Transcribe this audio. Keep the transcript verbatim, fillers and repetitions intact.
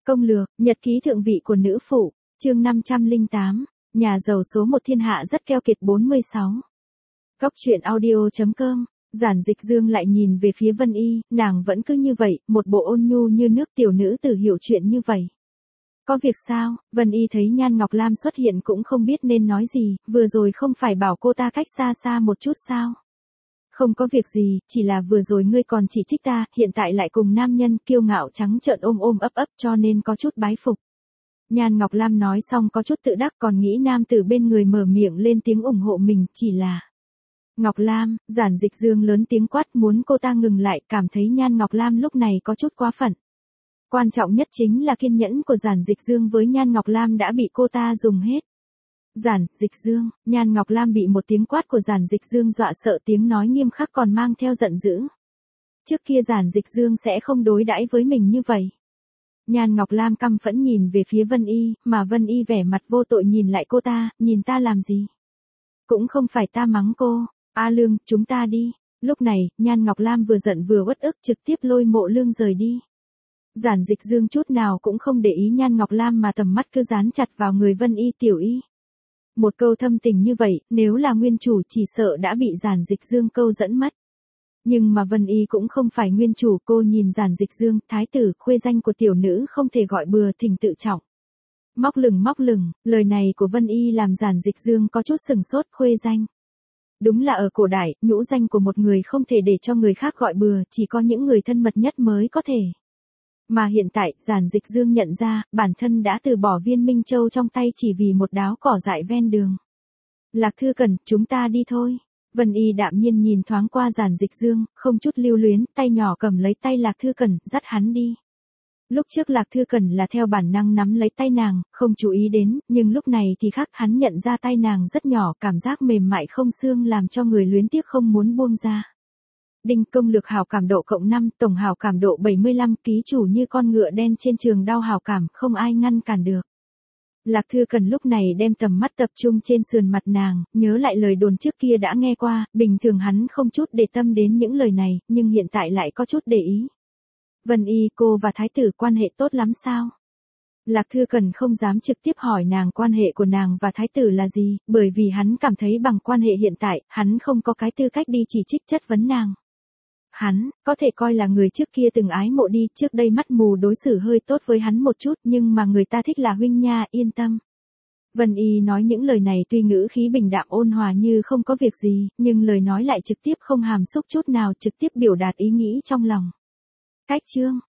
Công lược, nhật ký thượng vị của nữ phụ, chương năm trăm lẻ tám, nhà giàu số một thiên hạ rất keo kiệt bốn mươi sáu. Góc truyện audio chấm com, Giản Dịch Dương lại nhìn về phía Vân Y, nàng vẫn cứ như vậy, một bộ ôn nhu như nước tiểu nữ tử hiểu chuyện như vậy. Có việc sao? Vân Y thấy Nhan Ngọc Lam xuất hiện cũng không biết nên nói gì, vừa rồi không phải bảo cô ta cách xa xa một chút sao? Không có việc gì, chỉ là vừa rồi ngươi còn chỉ trích ta, hiện tại lại cùng nam nhân kiêu ngạo trắng trợn ôm ôm ấp ấp cho nên có chút bái phục. Nhan Ngọc Lam nói xong có chút tự đắc còn nghĩ nam tử bên người mở miệng lên tiếng ủng hộ mình, chỉ là... Ngọc Lam, Giản Dịch Dương lớn tiếng quát muốn cô ta ngừng lại, cảm thấy Nhan Ngọc Lam lúc này có chút quá phận. Quan trọng nhất chính là kiên nhẫn của Giản Dịch Dương với Nhan Ngọc Lam đã bị cô ta dùng hết. Giản Dịch Dương, Nhan Ngọc Lam bị một tiếng quát của Giản Dịch Dương dọa sợ, tiếng nói nghiêm khắc còn mang theo giận dữ. Trước kia Giản Dịch Dương sẽ không đối đãi với mình như vậy. Nhan Ngọc Lam căm phẫn nhìn về phía Vân Y, mà Vân Y vẻ mặt vô tội nhìn lại cô ta, nhìn ta làm gì? Cũng không phải ta mắng cô, A Lương, chúng ta đi. Lúc này, Nhan Ngọc Lam vừa giận vừa uất ức trực tiếp lôi Mộ Lương rời đi. Giản Dịch Dương chút nào cũng không để ý Nhan Ngọc Lam mà tầm mắt cứ dán chặt vào người Vân Y tiểu y. Một câu thâm tình như vậy, nếu là nguyên chủ chỉ sợ đã bị Giản Dịch Dương câu dẫn mất. Nhưng mà Vân Y cũng không phải nguyên chủ, cô nhìn Giản Dịch Dương, thái tử, khuê danh của tiểu nữ không thể gọi bừa, thỉnh tự trọng. Móc lửng móc lửng, lời này của Vân Y làm Giản Dịch Dương có chút sừng sốt, khuê danh. Đúng là ở cổ đại, nhũ danh của một người không thể để cho người khác gọi bừa, chỉ có những người thân mật nhất mới có thể. Mà hiện tại, Giản Dịch Dương nhận ra, bản thân đã từ bỏ viên Minh Châu trong tay chỉ vì một đáo cỏ dại ven đường. Lạc Thư Cẩn, chúng ta đi thôi. Vân Y đạm nhiên nhìn thoáng qua Giản Dịch Dương, không chút lưu luyến, tay nhỏ cầm lấy tay Lạc Thư Cẩn, dắt hắn đi. Lúc trước Lạc Thư Cẩn là theo bản năng nắm lấy tay nàng, không chú ý đến, nhưng lúc này thì khác, hắn nhận ra tay nàng rất nhỏ, cảm giác mềm mại không xương làm cho người luyến tiếc không muốn buông ra. Đinh, công lược hảo cảm độ cộng năm, tổng hảo cảm độ bảy mươi lăm, ký chủ như con ngựa đen trên trường đao hảo cảm, không ai ngăn cản được. Lạc Thư Cẩn lúc này đem tầm mắt tập trung trên sườn mặt nàng, nhớ lại lời đồn trước kia đã nghe qua, bình thường hắn không chút để tâm đến những lời này, nhưng hiện tại lại có chút để ý. Vân Y, cô và thái tử quan hệ tốt lắm sao? Lạc Thư Cẩn không dám trực tiếp hỏi nàng quan hệ của nàng và thái tử là gì, bởi vì hắn cảm thấy bằng quan hệ hiện tại, hắn không có cái tư cách đi chỉ trích chất vấn nàng. Hắn, có thể coi là người trước kia từng ái mộ đi, trước đây mắt mù đối xử hơi tốt với hắn một chút, nhưng mà người ta thích là huynh nha, yên tâm. Vân Y nói những lời này tuy ngữ khí bình đạm ôn hòa như không có việc gì, nhưng lời nói lại trực tiếp không hàm xúc chút nào, trực tiếp biểu đạt ý nghĩ trong lòng. Cách chương,